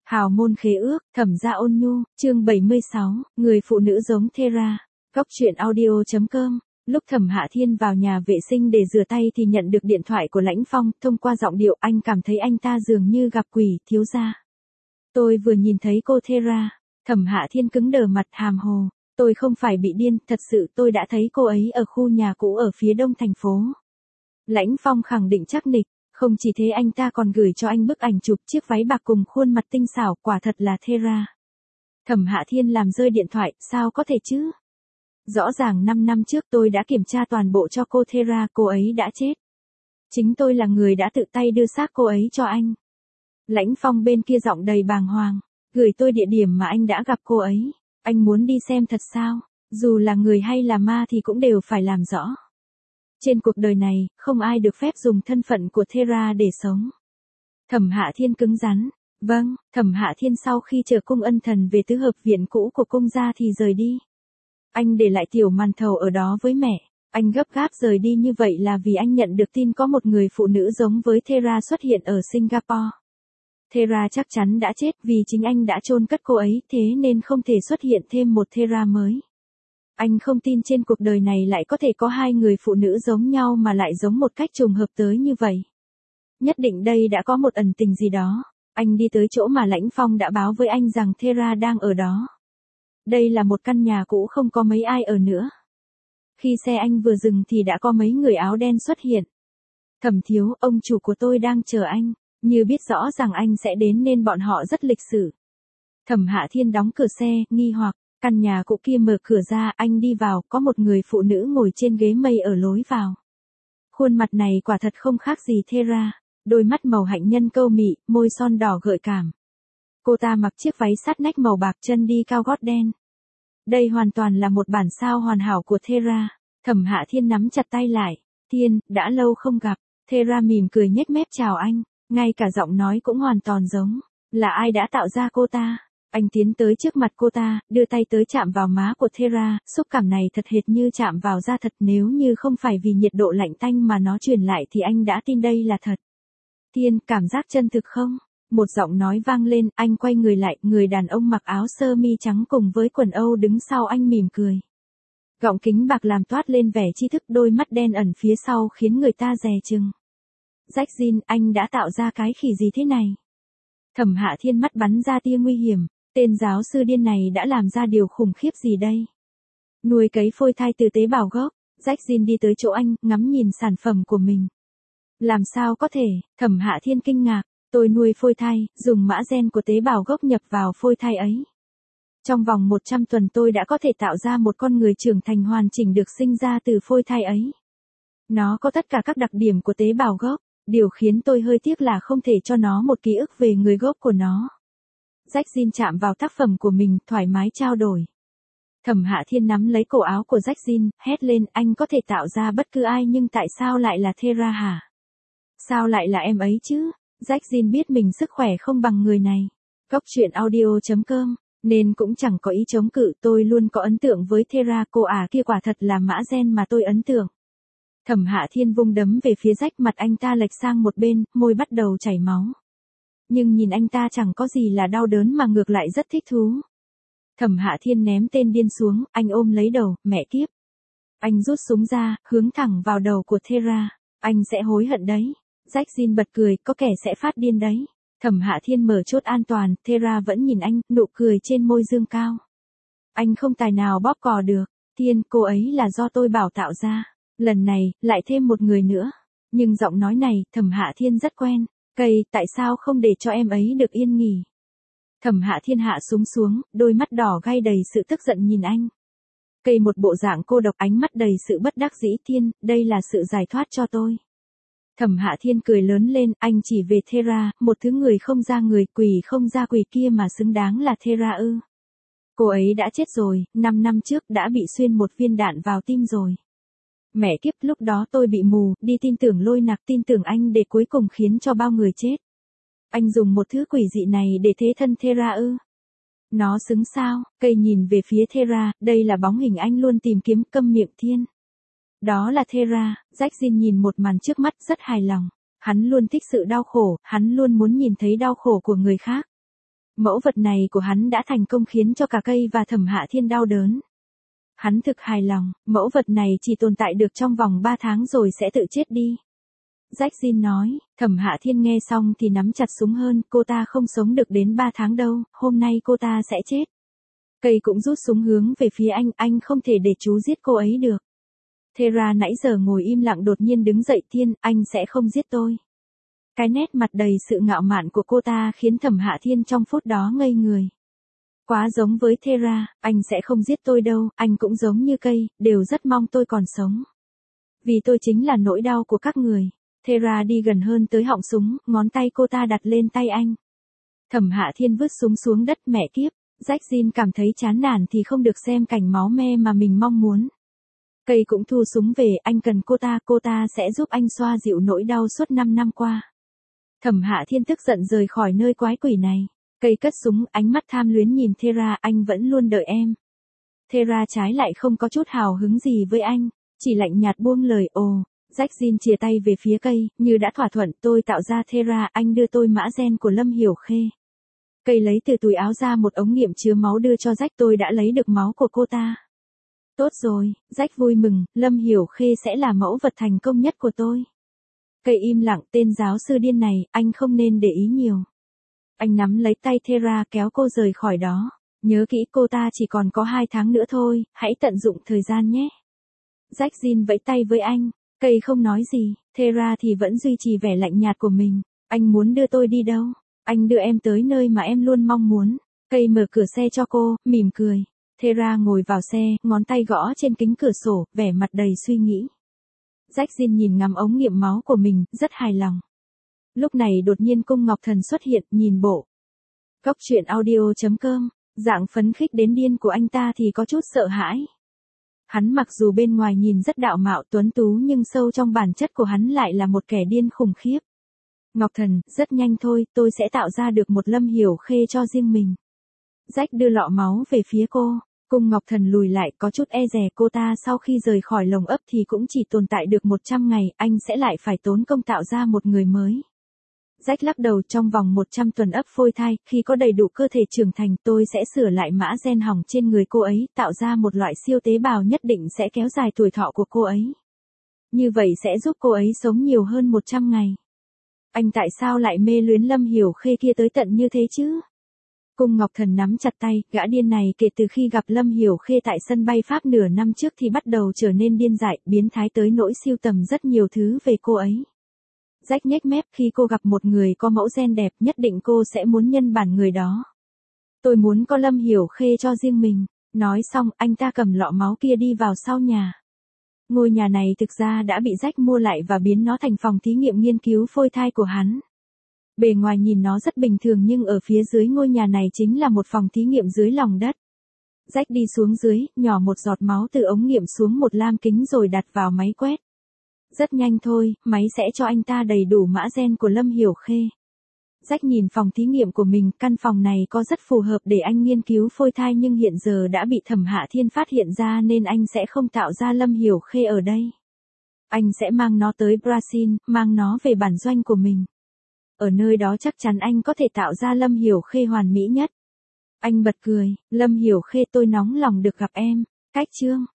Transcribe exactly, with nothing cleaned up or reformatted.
Hào môn khế ước, Thẩm gia ôn nhu, chương bảy mươi sáu, người phụ nữ giống Thera. Góc truyện audio chấm com. Lúc Thẩm Hạ Thiên vào nhà vệ sinh để rửa tay thì nhận được điện thoại của Lãnh Phong, thông qua giọng điệu anh cảm thấy anh ta dường như gặp quỷ, thiếu gia. Tôi vừa nhìn thấy cô Thera. Thẩm Hạ Thiên cứng đờ mặt hàm hồ. Tôi không phải bị điên, thật sự tôi đã thấy cô ấy ở khu nhà cũ ở phía đông thành phố. Lãnh Phong khẳng định chắc nịch. Không chỉ thế anh ta còn gửi cho anh bức ảnh chụp chiếc váy bạc cùng khuôn mặt tinh xảo, quả thật là Thera. Thẩm Hạ Thiên làm rơi điện thoại, sao có thể chứ? Rõ ràng năm năm trước tôi đã kiểm tra toàn bộ cho cô Thera, cô ấy đã chết. Chính tôi là người đã tự tay đưa xác cô ấy cho anh. Lãnh Phong bên kia giọng đầy bàng hoàng, gửi tôi địa điểm mà anh đã gặp cô ấy. Anh muốn đi xem thật sao? Dù là người hay là ma thì cũng đều phải làm rõ. Trên cuộc đời này, không ai được phép dùng thân phận của Thera để sống. Thẩm Hạ Thiên cứng rắn. Vâng, Thẩm Hạ Thiên sau khi chờ cung ân thần về tứ hợp viện cũ của cung gia thì rời đi. Anh để lại tiểu màn thầu ở đó với mẹ. Anh gấp gáp rời đi như vậy là vì anh nhận được tin có một người phụ nữ giống với Thera xuất hiện ở Singapore. Thera chắc chắn đã chết vì chính anh đã chôn cất cô ấy, thế nên không thể xuất hiện thêm một Thera mới. Anh không tin trên cuộc đời này lại có thể có hai người phụ nữ giống nhau mà lại giống một cách trùng hợp tới như vậy. Nhất định đây đã có một ẩn tình gì đó. Anh đi tới chỗ mà Lãnh Phong đã báo với anh rằng Thera đang ở đó. Đây là một căn nhà cũ không có mấy ai ở nữa. Khi xe anh vừa dừng thì đã có mấy người áo đen xuất hiện. Thẩm thiếu, ông chủ của tôi đang chờ anh. Như biết rõ rằng anh sẽ đến nên bọn họ rất lịch sự. Thẩm Hạ Thiên đóng cửa xe, nghi hoặc. Căn nhà cũ kia mở cửa ra, anh đi vào, có một người phụ nữ ngồi trên ghế mây ở lối vào. Khuôn mặt này quả thật không khác gì Thera, đôi mắt màu hạnh nhân câu mị, môi son đỏ gợi cảm. Cô ta mặc chiếc váy sát nách màu bạc, chân đi cao gót đen. Đây hoàn toàn là một bản sao hoàn hảo của Thera. Thẩm Hạ Thiên nắm chặt tay lại. Thiên, đã lâu không gặp. Thera mỉm cười nhếch mép chào anh, ngay cả giọng nói cũng hoàn toàn giống. Là ai đã tạo ra cô ta? Anh tiến tới trước mặt cô ta, đưa tay tới chạm vào má của Thera, xúc cảm này thật hệt như chạm vào da thật, nếu như không phải vì nhiệt độ lạnh tanh mà nó truyền lại thì anh đã tin đây là thật. Thiên, cảm giác chân thực không? Một giọng nói vang lên, anh quay người lại, người đàn ông mặc áo sơ mi trắng cùng với quần Âu đứng sau anh mỉm cười. Gọng kính bạc làm toát lên vẻ tri thức, đôi mắt đen ẩn phía sau khiến người ta dè chừng. Jack Jin, anh đã tạo ra cái khỉ gì thế này? Thẩm Hạ Thiên mắt bắn ra tia nguy hiểm. Tên giáo sư điên này đã làm ra điều khủng khiếp gì đây? Nuôi cấy phôi thai từ tế bào gốc. Jack Jin đi tới chỗ anh, ngắm nhìn sản phẩm của mình. Làm sao có thể? Thẩm Hạ Thiên kinh ngạc. Tôi nuôi phôi thai, dùng mã gen của tế bào gốc nhập vào phôi thai ấy. Trong vòng một trăm tuần tôi đã có thể tạo ra một con người trưởng thành hoàn chỉnh được sinh ra từ phôi thai ấy. Nó có tất cả các đặc điểm của tế bào gốc. Điều khiến tôi hơi tiếc là không thể cho nó một ký ức về người gốc của nó. Jack Jin chạm vào tác phẩm của mình, thoải mái trao đổi. Thẩm Hạ Thiên nắm lấy cổ áo của Jack Jin, hét lên, anh có thể tạo ra bất cứ ai nhưng tại sao lại là Thera hả? Sao lại là em ấy chứ? Jack Jin biết mình sức khỏe không bằng người này. Góc truyện audio chấm com, nên cũng chẳng có ý chống cự, tôi luôn có ấn tượng với Thera, cô ả kia quả thật là mã gen mà tôi ấn tượng. Thẩm Hạ Thiên vung đấm về phía Jack, mặt anh ta lệch sang một bên, môi bắt đầu chảy máu. Nhưng nhìn anh ta chẳng có gì là đau đớn mà ngược lại rất thích thú. Thẩm Hạ Thiên ném tên điên xuống, anh ôm lấy đầu, mẹ kiếp. Anh rút súng ra, hướng thẳng vào đầu của Thera. Anh sẽ hối hận đấy. Jack Jin bật cười, có kẻ sẽ phát điên đấy. Thẩm Hạ Thiên mở chốt an toàn, Thera vẫn nhìn anh, nụ cười trên môi dương cao. Anh không tài nào bóp cò được. Thiên, cô ấy là do tôi bảo tạo ra. Lần này, lại thêm một người nữa. Nhưng giọng nói này, Thẩm Hạ Thiên rất quen. Cây, tại sao không để cho em ấy được yên nghỉ? Thẩm Hạ Thiên hạ súng xuống, đôi mắt đỏ gay đầy sự tức giận nhìn anh. Cây một bộ dạng cô độc, ánh mắt đầy sự bất đắc dĩ. Thiên, đây là sự giải thoát cho tôi. Thẩm Hạ Thiên cười lớn lên, anh chỉ về Thera, một thứ người không ra người, quỷ không ra quỷ kia mà xứng đáng là Thera ư? Cô ấy đã chết rồi, năm năm trước đã bị xuyên một viên đạn vào tim rồi. Mẹ kiếp, lúc đó tôi bị mù, đi tin tưởng Lôi Nặc, tin tưởng anh để cuối cùng khiến cho bao người chết. Anh dùng một thứ quỷ dị này để thế thân Thera ư? Nó xứng sao? Cây nhìn về phía Thera, đây là bóng hình anh luôn tìm kiếm, câm miệng Thiên. Đó là Thera. Jack Jin nhìn một màn trước mắt rất hài lòng. Hắn luôn thích sự đau khổ, hắn luôn muốn nhìn thấy đau khổ của người khác. Mẫu vật này của hắn đã thành công khiến cho cả cây và Thẩm Hạ Thiên đau đớn. Hắn thực hài lòng, mẫu vật này chỉ tồn tại được trong vòng ba tháng rồi sẽ tự chết đi. Jack Jin nói, Thẩm Hạ Thiên nghe xong thì nắm chặt súng hơn, cô ta không sống được đến ba tháng đâu, hôm nay cô ta sẽ chết. Cây cũng rút súng hướng về phía anh, anh không thể để chú giết cô ấy được. Thera nãy giờ ngồi im lặng đột nhiên đứng dậy, Thiên, anh sẽ không giết tôi. Cái nét mặt đầy sự ngạo mạn của cô ta khiến Thẩm Hạ Thiên trong phút đó ngây người. Quá giống với Thera, anh sẽ không giết tôi đâu, anh cũng giống như cây, đều rất mong tôi còn sống. Vì tôi chính là nỗi đau của các người. Thera đi gần hơn tới họng súng, ngón tay cô ta đặt lên tay anh. Thẩm Hạ Thiên vứt súng xuống đất, mẹ kiếp. Jack Jin cảm thấy chán nản thì không được xem cảnh máu me mà mình mong muốn. Cây cũng thu súng về, anh cần cô ta, cô ta sẽ giúp anh xoa dịu nỗi đau suốt năm năm qua. Thẩm Hạ Thiên tức giận rời khỏi nơi quái quỷ này. Cây cất súng, ánh mắt tham luyến nhìn Thera, anh vẫn luôn đợi em. Thera trái lại không có chút hào hứng gì với anh, chỉ lạnh nhạt buông lời, ồ. Jack Jin chìa tay về phía cây, như đã thỏa thuận, tôi tạo ra Thera, anh đưa tôi mã gen của Lâm Hiểu Khê. Cây lấy từ túi áo ra một ống nghiệm chứa máu đưa cho Jack, tôi đã lấy được máu của cô ta. Tốt rồi, Jack vui mừng, Lâm Hiểu Khê sẽ là mẫu vật thành công nhất của tôi. Cây im lặng, tên giáo sư điên này, anh không nên để ý nhiều. Anh nắm lấy tay Thera kéo cô rời khỏi đó. Nhớ kỹ, cô ta chỉ còn có hai tháng nữa thôi, hãy tận dụng thời gian nhé. Jack Jin vẫy tay với anh. Cây không nói gì, Thera thì vẫn duy trì vẻ lạnh nhạt của mình. Anh muốn đưa tôi đi đâu? Anh đưa em tới nơi mà em luôn mong muốn. Cây mở cửa xe cho cô, mỉm cười. Thera ngồi vào xe, ngón tay gõ trên kính cửa sổ, vẻ mặt đầy suy nghĩ. Jack Jin nhìn ngắm ống nghiệm máu của mình, rất hài lòng. Lúc này đột nhiên Cung Ngọc Thần xuất hiện, nhìn bộ. Cóc truyện audio chấm com, dạng phấn khích đến điên của anh ta thì có chút sợ hãi. Hắn mặc dù bên ngoài nhìn rất đạo mạo tuấn tú nhưng sâu trong bản chất của hắn lại là một kẻ điên khủng khiếp. Ngọc Thần, rất nhanh thôi, tôi sẽ tạo ra được một Lâm Hiểu Khê cho riêng mình. Jack đưa lọ máu về phía cô. Cung Ngọc Thần lùi lại, có chút e dè, cô ta sau khi rời khỏi lồng ấp thì cũng chỉ tồn tại được một trăm ngày, anh sẽ lại phải tốn công tạo ra một người mới. Jack lắc đầu, trong vòng một trăm tuần ấp phôi thai, khi có đầy đủ cơ thể trưởng thành, tôi sẽ sửa lại mã gen hỏng trên người cô ấy, tạo ra một loại siêu tế bào nhất định sẽ kéo dài tuổi thọ của cô ấy. Như vậy sẽ giúp cô ấy sống nhiều hơn một trăm ngày. Anh tại sao lại mê luyến Lâm Hiểu Khê kia tới tận như thế chứ? Cung Ngọc Thần nắm chặt tay, gã điên này kể từ khi gặp Lâm Hiểu Khê tại sân bay Pháp nửa năm trước thì bắt đầu trở nên điên dại, biến thái tới nỗi sưu tầm rất nhiều thứ về cô ấy. Jack nhếch mép, khi cô gặp một người có mẫu gen đẹp nhất định cô sẽ muốn nhân bản người đó. Tôi muốn có Lâm Hiểu Khê cho riêng mình. Nói xong, anh ta cầm lọ máu kia đi vào sau nhà. Ngôi nhà này thực ra đã bị Jack mua lại và biến nó thành phòng thí nghiệm nghiên cứu phôi thai của hắn. Bề ngoài nhìn nó rất bình thường nhưng ở phía dưới ngôi nhà này chính là một phòng thí nghiệm dưới lòng đất. Jack đi xuống dưới, nhỏ một giọt máu từ ống nghiệm xuống một lam kính rồi đặt vào máy quét. Rất nhanh thôi, máy sẽ cho anh ta đầy đủ mã gen của Lâm Hiểu Khê. Jack nhìn phòng thí nghiệm của mình, căn phòng này có rất phù hợp để anh nghiên cứu phôi thai nhưng hiện giờ đã bị Thẩm Hạ Thiên phát hiện ra nên anh sẽ không tạo ra Lâm Hiểu Khê ở đây. Anh sẽ mang nó tới Brazil, mang nó về bản doanh của mình. Ở nơi đó chắc chắn anh có thể tạo ra Lâm Hiểu Khê hoàn mỹ nhất. Anh bật cười, Lâm Hiểu Khê, tôi nóng lòng được gặp em. Cách chương